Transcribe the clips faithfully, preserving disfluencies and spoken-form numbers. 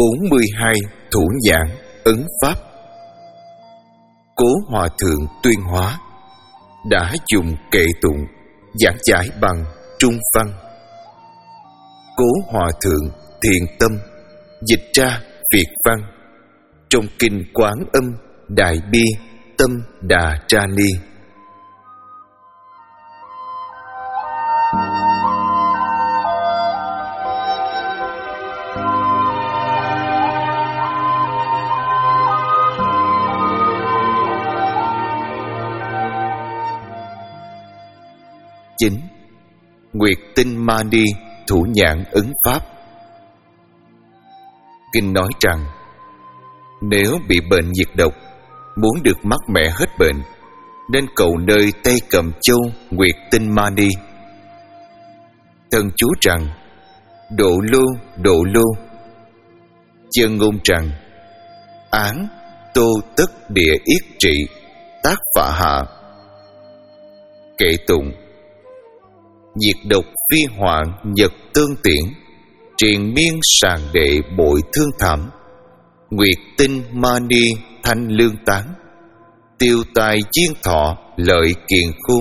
bốn mươi hai Thủ Nhãn Ấn Pháp. Cố Hòa Thượng Tuyên Hóa đã dùng kệ tụng giảng giải bằng Trung văn. Cố Hòa Thượng Thiện Tâm dịch ra Việt văn trong kinh Quán Âm Đại Bi Tâm Đà Tra Ni. Chính Nguyệt Tinh Mani Thủ Nhãn Ấn Pháp. Kinh nói rằng nếu bị bệnh nhiệt độc, muốn được mát mẻ hết bệnh, nên cầu nơi tay cầm châu Nguyệt Tinh Mani. Thần chú rằng độ lô độ lô, chân ngôn rằng án tô tất địa yết trị tác phạ hạ. Kệ tụng diệt độc phi hoạn nhật tương tiễn, triền miên sàng đệ bội thương thảm, Nguyệt Tinh Mani thanh lương tán, tiêu tài chiên thọ lợi kiền khôn.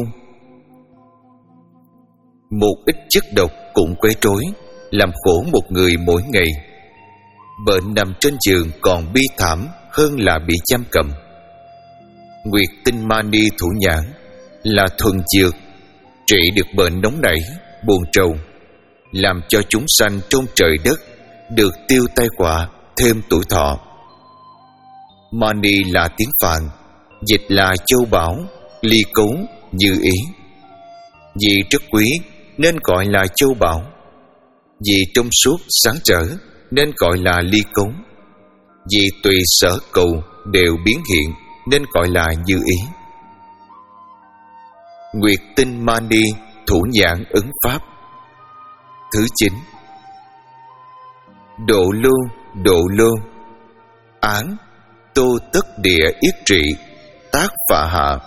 Một ít chất độc cũng quấy rối, làm khổ một người mỗi ngày. Bệnh nằm trên giường còn bi thảm hơn là bị giam cầm. Nguyệt Tinh Mani Thủ Nhãn là thuần dược, trị được bệnh nóng nảy, buồn trầu, làm cho chúng sanh trong trời đất được tiêu tai họa, thêm tuổi thọ. Mani là tiếng Phạn, dịch là châu báu, ly cấu, như ý. Vì rất quý nên gọi là châu báu, vì trong suốt sáng trở nên gọi là ly cấu, vì tùy sở cầu đều biến hiện nên gọi là như ý. Nguyệt Tinh Mani Thủ Nhãn Ấn Pháp. Thứ chín, độ lô độ lô, án tô tất địa yết trị tác phạ hạ.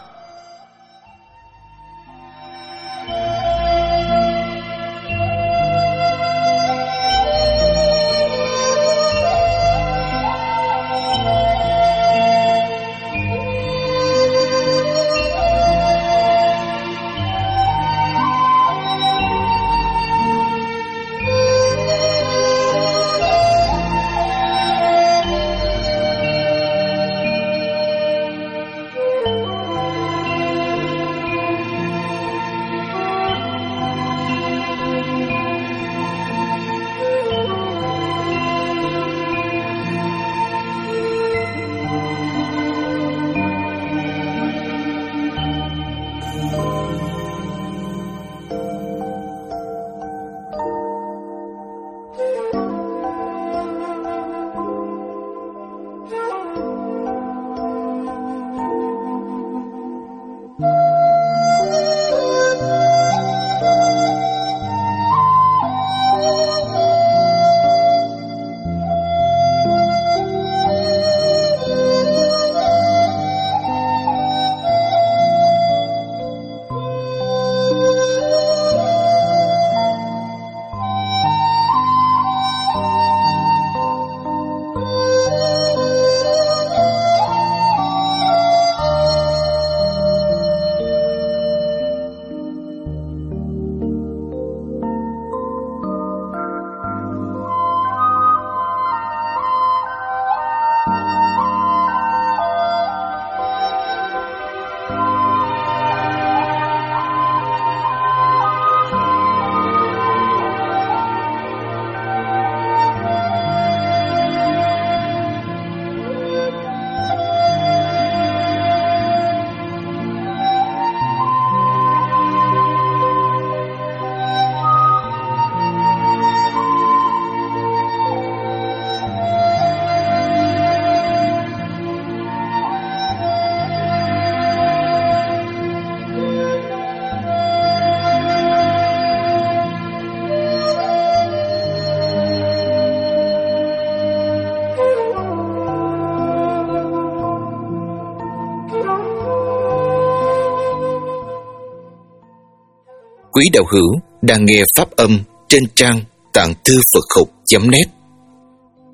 Quý đạo hữu đang nghe pháp âm trên trang tạng thư Phật học chấm net.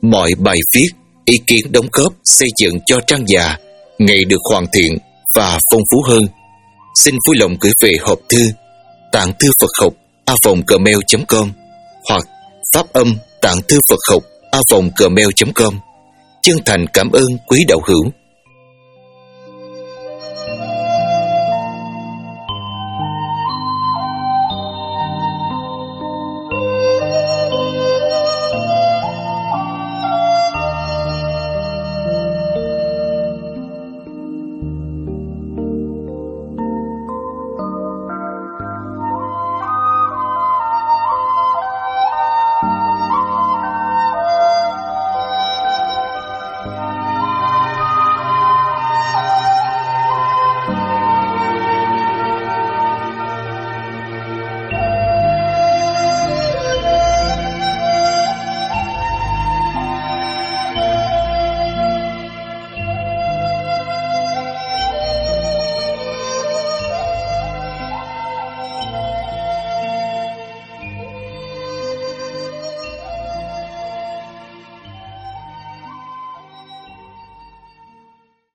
Mọi bài viết, ý kiến đóng góp xây dựng cho trang già ngày được hoàn thiện và phong phú hơn. Xin vui lòng gửi về hộp thư tạng thư Phật học a vòng gmail chấm com hoặc phát âm tạng thư Phật học a vòng gmail chấm com. Chân thành cảm ơn quý đạo hữu.